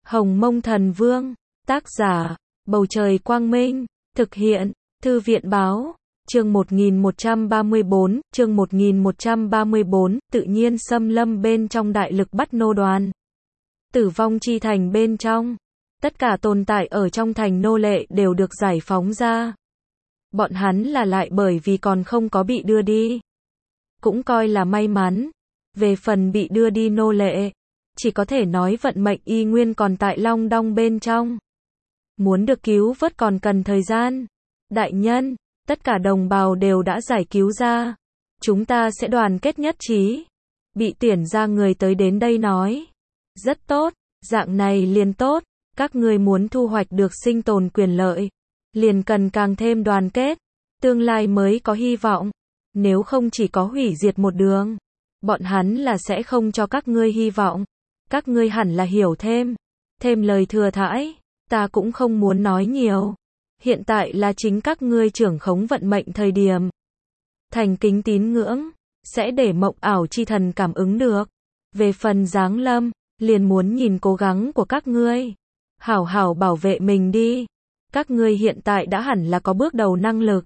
Hồng Mông Thần Vương, tác giả, Bầu Trời Quang Minh, thực hiện, Thư viện Báo, chương 1134, chương 1134, tự nhiên xâm lâm bên trong đại lực bắt nô đoàn. Tử vong chi thành bên trong, tất cả tồn tại ở trong thành nô lệ đều được giải phóng ra. Bọn hắn là lại bởi vì còn không có bị đưa đi. Cũng coi là may mắn. Về phần bị đưa đi nô lệ, chỉ có thể nói vận mệnh y nguyên còn tại long đong bên trong. Muốn được cứu vớt còn cần thời gian. Đại nhân, tất cả đồng bào đều đã giải cứu ra. Chúng ta sẽ đoàn kết nhất trí. Bị tuyển ra người tới đến đây nói. Rất tốt, dạng này liền tốt. Các ngươi muốn thu hoạch được sinh tồn quyền lợi, liền cần càng thêm đoàn kết. Tương lai mới có hy vọng. Nếu không chỉ có hủy diệt một đường, bọn hắn là sẽ không cho các ngươi hy vọng. Các ngươi hẳn là hiểu thêm. Thêm lời thừa thãi, ta cũng không muốn nói nhiều. Hiện tại là chính các ngươi trưởng khống vận mệnh thời điểm. Thành kính tín ngưỡng, sẽ để mộng ảo chi thần cảm ứng được. Về phần giáng lâm, liền muốn nhìn cố gắng của các ngươi. Hảo hảo bảo vệ mình đi. Các ngươi hiện tại đã hẳn là có bước đầu năng lực.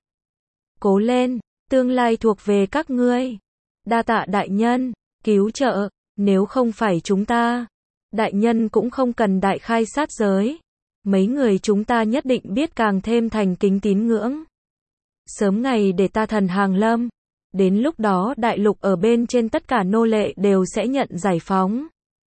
Cố lên, tương lai thuộc về các ngươi. Đa tạ đại nhân, cứu trợ, nếu không phải chúng ta, đại nhân cũng không cần đại khai sát giới. Mấy người chúng ta nhất định biết càng thêm thành kính tín ngưỡng. Sớm ngày để ta thần hàng lâm. Đến lúc đó đại lục ở bên trên tất cả nô lệ đều sẽ nhận giải phóng.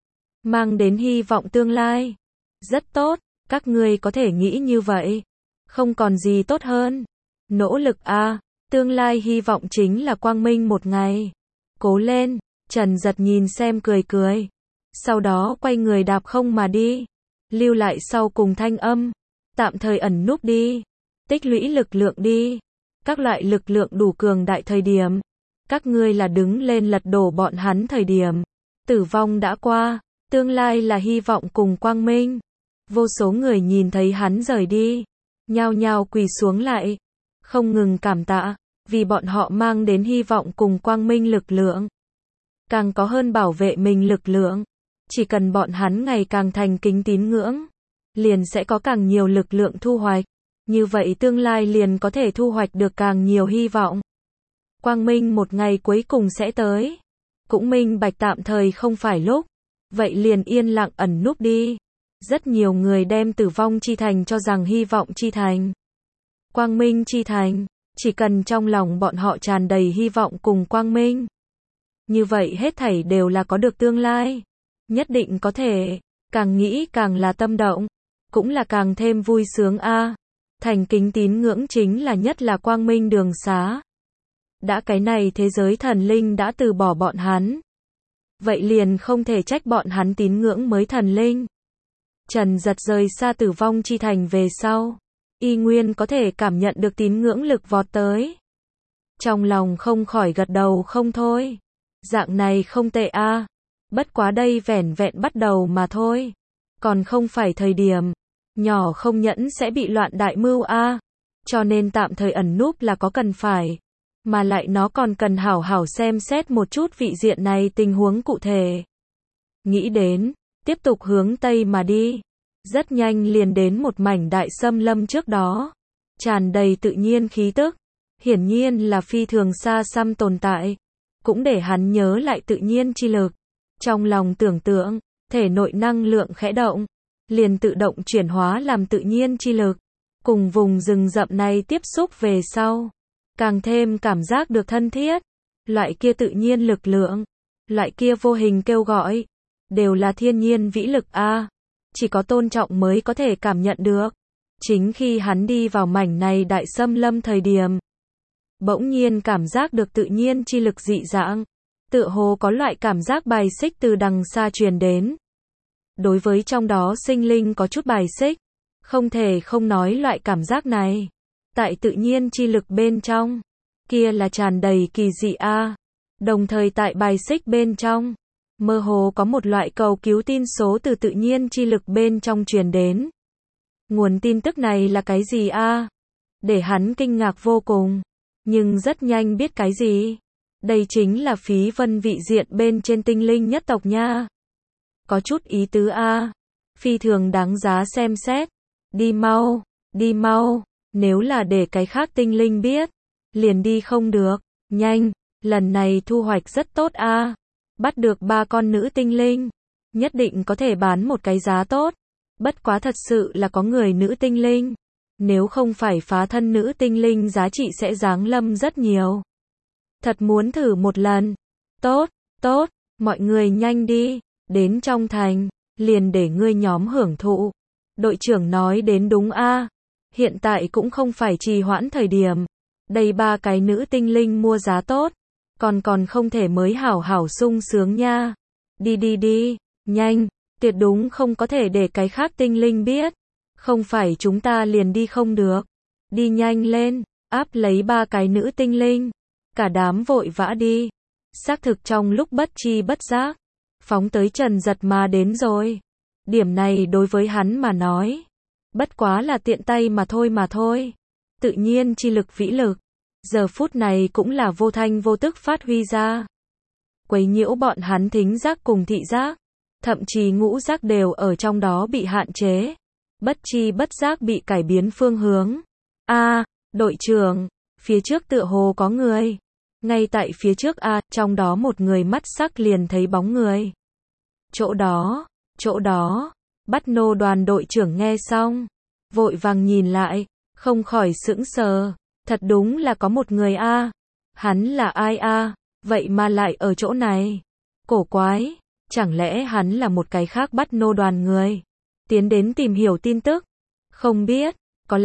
Mang đến hy vọng tương lai. Rất tốt, các ngươi có thể nghĩ như vậy. Không còn gì tốt hơn. Nỗ lực a, tương lai hy vọng chính là quang minh một ngày. Cố lên, Trần Giật nhìn xem cười cười. Sau đó quay người đạp không mà đi. Lưu lại sau cùng thanh âm. Tạm thời ẩn núp đi. Tích lũy lực lượng đi. Các loại lực lượng đủ cường đại thời điểm. Các ngươi là đứng lên lật đổ bọn hắn thời điểm. Tử vong đã qua. Tương lai là hy vọng cùng quang minh. Vô số người nhìn thấy hắn rời đi. Nhao nhao quỳ xuống lại. Không ngừng cảm tạ. Vì bọn họ mang đến hy vọng cùng quang minh lực lượng. Càng có hơn bảo vệ mình lực lượng. Chỉ cần bọn hắn ngày càng thành kính tín ngưỡng, liền sẽ có càng nhiều lực lượng thu hoạch. Như vậy tương lai liền có thể thu hoạch được càng nhiều hy vọng. Quang minh một ngày cuối cùng sẽ tới. Cũng minh bạch tạm thời không phải lúc. Vậy liền yên lặng ẩn núp đi. Rất nhiều người đem tử vong chi thành cho rằng hy vọng chi thành. Quang minh chi thành. Chỉ cần trong lòng bọn họ tràn đầy hy vọng cùng quang minh. Như vậy hết thảy đều là có được tương lai. Nhất định có thể. Càng nghĩ càng là tâm động. Cũng là càng thêm vui sướng a. Thành kính tín ngưỡng chính là nhất là quang minh đường xá. Đã cái này thế giới thần linh đã từ bỏ bọn hắn. Vậy liền không thể trách bọn hắn tín ngưỡng mới thần linh. Trần Giật rời xa tử vong chi thành về sau. Y nguyên có thể cảm nhận được tín ngưỡng lực vọt tới. Trong lòng không khỏi gật đầu không thôi. Dạng này không tệ a. Bất quá đây vẻn vẹn bắt đầu mà thôi. Còn không phải thời điểm. Nhỏ không nhẫn sẽ bị loạn đại mưu a. Cho nên tạm thời ẩn núp là có cần phải. Mà lại nó còn cần hảo hảo xem xét một chút vị diện này tình huống cụ thể. Nghĩ đến, tiếp tục hướng Tây mà đi. Rất nhanh liền đến một mảnh đại xâm lâm trước đó. Tràn đầy tự nhiên khí tức. Hiển nhiên là phi thường xa xăm tồn tại. Cũng để hắn nhớ lại tự nhiên chi lực. Trong lòng tưởng tượng, thể nội năng lượng khẽ động. Liền tự động chuyển hóa làm tự nhiên chi lực. Cùng vùng rừng rậm này tiếp xúc về sau. Càng thêm cảm giác được thân thiết. Loại kia tự nhiên lực lượng. Loại kia vô hình kêu gọi. Đều là thiên nhiên vĩ lực a. Chỉ có tôn trọng mới có thể cảm nhận được. Chính khi hắn đi vào mảnh này đại xâm lâm thời điểm. Bỗng nhiên cảm giác được tự nhiên chi lực dị dạng. Tựa hồ có loại cảm giác bài xích từ đằng xa truyền đến. Đối với trong đó sinh linh có chút bài xích. Không thể không nói loại cảm giác này. Tại tự nhiên chi lực bên trong. Kia là tràn đầy kỳ dị a. Đồng thời tại bài xích bên trong. Mơ hồ có một loại cầu cứu tin số từ tự nhiên chi lực bên trong truyền đến. Nguồn tin tức này là cái gì a? Để hắn kinh ngạc vô cùng. Nhưng rất nhanh biết cái gì. Đây chính là phí vân vị diện bên trên tinh linh nhất tộc nha. Có chút ý tứ a. phi thường đáng giá xem xét. Đi mau, nếu là để cái khác tinh linh biết, liền đi không được, nhanh, lần này thu hoạch rất tốt a. Bắt được 3 con nữ tinh linh, nhất định có thể bán một cái giá tốt. Bất quá thật sự là có người nữ tinh linh, nếu không phải phá thân nữ tinh linh giá trị sẽ giáng lâm rất nhiều. Thật muốn thử một lần. Tốt, mọi người nhanh đi, đến trong thành, liền để ngươi nhóm hưởng thụ. Đội trưởng nói đến đúng a. Hiện tại cũng không phải trì hoãn thời điểm. Đây 3 cái nữ tinh linh mua giá tốt, còn không thể mới hảo hảo sung sướng nha. Đi, nhanh, tuyệt đúng không có thể để cái khác tinh linh biết. Không phải chúng ta liền đi không được. Đi nhanh lên, áp lấy 3 cái nữ tinh linh. Cả đám vội vã đi. Xác thực trong lúc bất chi bất giác, phóng tới Trần Giật mà đến rồi. Điểm này đối với hắn mà nói, bất quá là tiện tay mà thôi. Tự nhiên chi lực vĩ lực, giờ phút này cũng là vô thanh vô tức phát huy ra. Quấy nhiễu bọn hắn thính giác cùng thị giác, thậm chí ngũ giác đều ở trong đó bị hạn chế. Bất chi bất giác bị cải biến phương hướng. Đội trưởng, phía trước tựa hồ có người. Ngay tại phía trước trong đó một người mắt sắc liền thấy bóng người. Chỗ đó, Bắt Nô đoàn đội trưởng nghe xong, vội vàng nhìn lại, không khỏi sững sờ, thật đúng là có một người hắn là ai vậy mà lại ở chỗ này. Cổ quái, chẳng lẽ hắn là một cái khác Bắt Nô đoàn người, tiến đến tìm hiểu tin tức? Không biết, có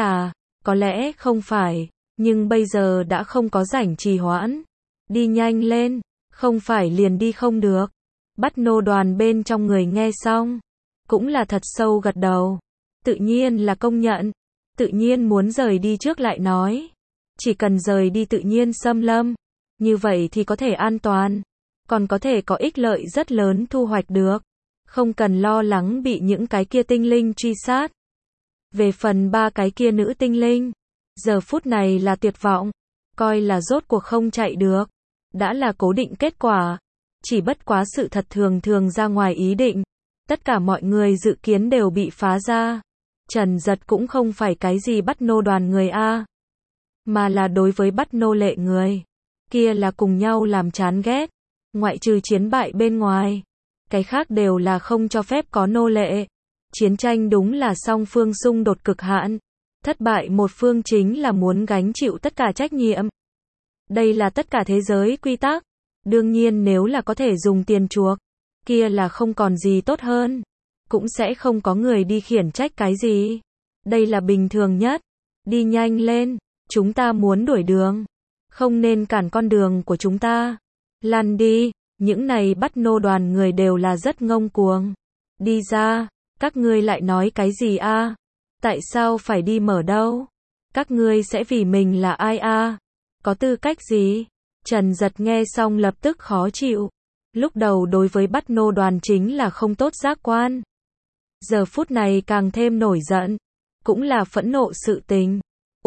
lẽ không phải, nhưng bây giờ đã không có rảnh trì hoãn. Đi nhanh lên, không phải liền đi không được. Bắt Nô đoàn bên trong người nghe xong, cũng là thật sâu gật đầu. Tự nhiên là công nhận, tự nhiên muốn rời đi trước lại nói. Chỉ cần rời đi tự nhiên xâm lâm, như vậy thì có thể an toàn, còn có thể có ích lợi rất lớn thu hoạch được. Không cần lo lắng bị những cái kia tinh linh truy sát. Về phần 3 cái kia nữ tinh linh, giờ phút này là tuyệt vọng, coi là rốt cuộc không chạy được. Đã là cố định kết quả, chỉ bất quá sự thật thường ra ngoài ý định. Tất cả mọi người dự kiến đều bị phá ra. Trần Giật cũng không phải cái gì Bắt Nô đoàn người mà là đối với Bắt Nô lệ người kia là cùng nhau làm chán ghét. Ngoại trừ chiến bại bên ngoài, cái khác đều là không cho phép có nô lệ. Chiến tranh đúng là song phương xung đột cực hạn. Thất bại một phương chính là muốn gánh chịu tất cả trách nhiệm. Đây là tất cả thế giới quy tắc. Đương nhiên nếu là có thể dùng tiền chuộc, kia là không còn gì tốt hơn. Cũng sẽ không có người đi khiển trách cái gì. Đây là bình thường nhất. Đi nhanh lên, chúng ta muốn đuổi đường. Không nên cản con đường của chúng ta. Lăn đi, những này Bắt Nô đoàn người đều là rất ngông cuồng. Đi ra, các ngươi lại nói cái gì Tại sao phải đi mở đâu? Các ngươi sẽ vì mình là ai Có tư cách gì? Trần Giật nghe xong lập tức khó chịu. Lúc đầu đối với Bắt Nô đoàn chính là không tốt giác quan. Giờ phút này càng thêm nổi giận. Cũng là phẫn nộ sự tình.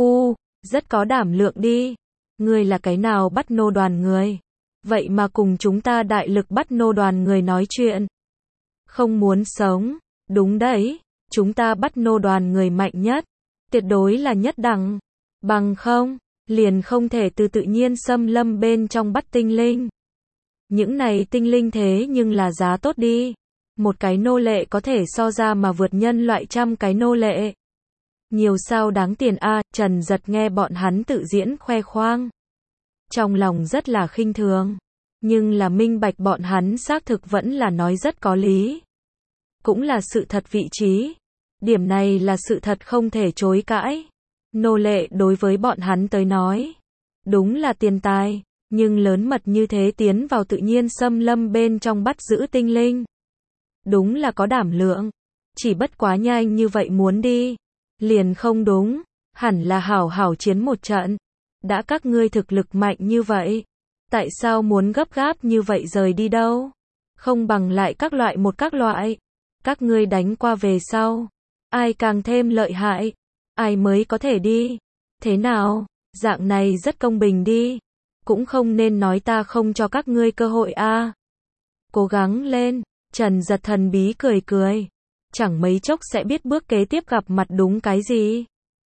Rất có đảm lượng đi. Ngươi là cái nào Bắt Nô đoàn người? Vậy mà cùng chúng ta đại lực Bắt Nô đoàn người nói chuyện. Không muốn sống. Đúng đấy. Chúng ta Bắt Nô đoàn người mạnh nhất. Tuyệt đối là nhất đẳng. Bằng không, liền không thể từ tự nhiên xâm lâm bên trong bắt tinh linh. Những này tinh linh thế nhưng là giá tốt đi. Một cái nô lệ có thể so ra mà vượt nhân loại 100 cái nô lệ. Nhiều sao đáng tiền Trần Giật nghe bọn hắn tự diễn khoe khoang. Trong lòng rất là khinh thường. Nhưng là minh bạch bọn hắn xác thực vẫn là nói rất có lý. Cũng là sự thật vị trí. Điểm này là sự thật không thể chối cãi. Nô lệ đối với bọn hắn tới nói, đúng là tiền tài, nhưng lớn mật như thế tiến vào tự nhiên xâm lâm bên trong bắt giữ tinh linh. Đúng là có đảm lượng, chỉ bất quá nhanh như vậy muốn đi, liền không đúng, hẳn là hảo hảo chiến một trận. Đã các ngươi thực lực mạnh như vậy, tại sao muốn gấp gáp như vậy rời đi đâu? Không bằng lại các loại. Các ngươi đánh qua về sau, ai càng thêm lợi hại, ai mới có thể đi. Thế nào, dạng này rất công bình đi. Cũng không nên nói ta không cho các ngươi cơ hội Cố gắng lên, Trần Giật thần bí cười. chẳng mấy chốc sẽ biết bước kế tiếp gặp mặt đúng cái gì.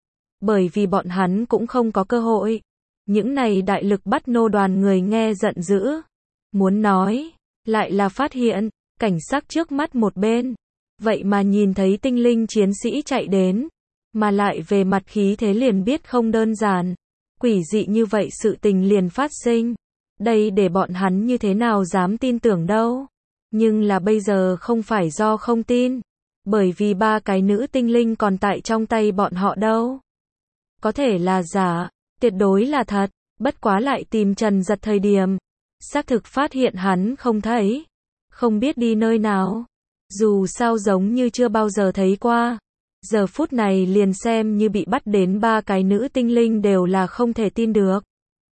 Bởi vì bọn hắn cũng không có cơ hội. Những này đại lực bắt nô đoàn người nghe giận dữ. Muốn nói, lại là phát hiện, cảnh sắc trước mắt một bên. Vậy mà nhìn thấy tinh linh chiến sĩ chạy đến. Mà lại về mặt khí thế liền biết không đơn giản. Quỷ dị như vậy sự tình liền phát sinh. Đây để bọn hắn như thế nào dám tin tưởng đâu. Nhưng là bây giờ không phải do không tin. Bởi vì 3 cái nữ tinh linh còn tại trong tay bọn họ đâu. Có thể là giả, tuyệt đối là thật. Bất quá lại tìm Trần Giật thời điểm. Xác thực phát hiện hắn không thấy. Không biết đi nơi nào. Dù sao giống như chưa bao giờ thấy qua. Giờ phút này liền xem như bị bắt đến 3 cái nữ tinh linh đều là không thể tin được.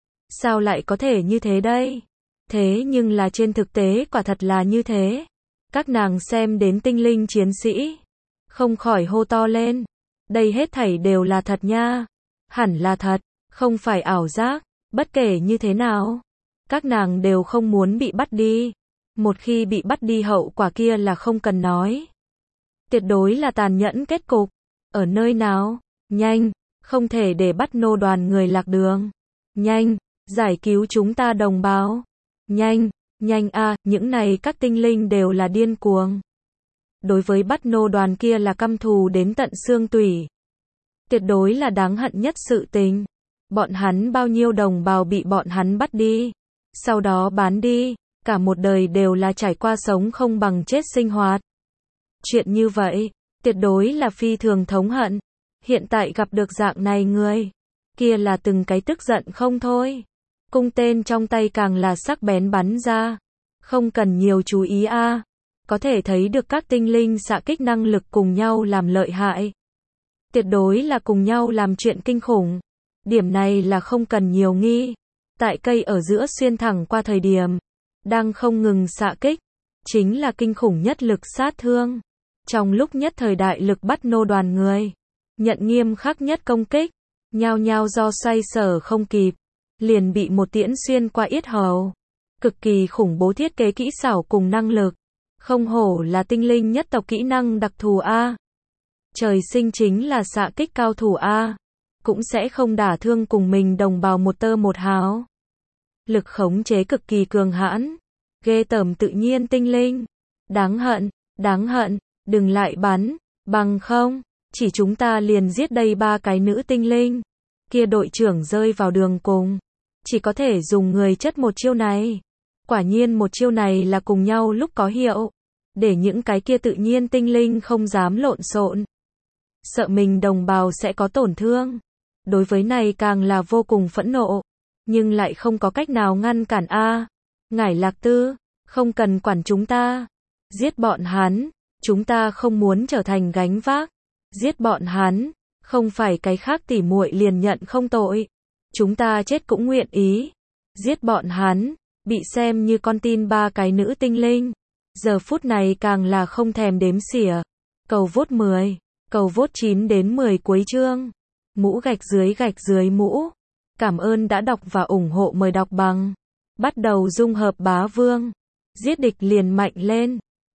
Sao lại có thể như thế đây? Thế nhưng là trên thực tế quả thật là như thế. Các nàng xem đến tinh linh chiến sĩ. Không khỏi hô to lên. Đây hết thảy đều là thật nha. Hẳn là thật, không phải ảo giác. Bất kể như thế nào. Các nàng đều không muốn bị bắt đi. Một khi bị bắt đi hậu quả kia là không cần nói. Tuyệt đối là tàn nhẫn kết cục. Ở nơi nào? Nhanh, không thể để bắt nô đoàn người lạc đường. Nhanh, giải cứu chúng ta đồng bào. Nhanh, nhanh a, những này các tinh linh đều là điên cuồng. Đối với bắt nô đoàn kia là căm thù đến tận xương tủy. Tuyệt đối là đáng hận nhất sự tình. Bọn hắn bao nhiêu đồng bào bị bọn hắn bắt đi. Sau đó bán đi. Cả một đời đều là trải qua sống không bằng chết sinh hoạt. Chuyện như vậy, tuyệt đối là phi thường thống hận. Hiện tại gặp được dạng này người, kia là từng cái tức giận không thôi. Cung tên trong tay càng là sắc bén bắn ra. Không cần nhiều chú ý a. Có thể thấy được các tinh linh xạ kích năng lực cùng nhau làm lợi hại. Tuyệt đối là cùng nhau làm chuyện kinh khủng. Điểm này là không cần nhiều nghi. Tại cây ở giữa xuyên thẳng qua thời điểm, đang không ngừng xạ kích, chính là kinh khủng nhất lực sát thương. Trong lúc nhất thời đại lực bắt nô đoàn người, nhận nghiêm khắc nhất công kích, nhao nhao do xoay sở không kịp, liền bị một tiễn xuyên qua yết hầu. Cực kỳ khủng bố thiết kế kỹ xảo cùng năng lực. Không hổ là tinh linh nhất tộc kỹ năng đặc thù A. Trời sinh chính là xạ kích cao thủ A. Cũng sẽ không đả thương cùng mình đồng bào một tơ một hào. Lực khống chế cực kỳ cường hãn. Ghê tởm tự nhiên tinh linh. Đáng hận, đừng lại bắn, bằng không, chỉ chúng ta liền giết đây 3 cái nữ tinh linh. Kia đội trưởng rơi vào đường cùng. Chỉ có thể dùng người chất một chiêu này. Quả nhiên một chiêu này là cùng nhau lúc có hiệu. Để những cái kia tự nhiên tinh linh không dám lộn xộn. Sợ mình đồng bào sẽ có tổn thương. Đối với này càng là vô cùng phẫn nộ. Nhưng lại không có cách nào ngăn cản a. Ngải Lạc Tư, không cần quản chúng ta. Giết bọn hắn, chúng ta không muốn trở thành gánh vác. Giết bọn hắn, không phải cái khác tỉ muội liền nhận không tội. Chúng ta chết cũng nguyện ý. Giết bọn hắn, bị xem như con tin 3 cái nữ tinh linh. Giờ phút này càng là không thèm đếm xỉa. Cầu vote 10, cầu vote 9 đến 10 cuối chương. Mũ gạch dưới mũ. Cảm ơn đã đọc và ủng hộ, mời đọc bằng. Bắt đầu dung hợp bá vương. Giết địch liền mạnh lên.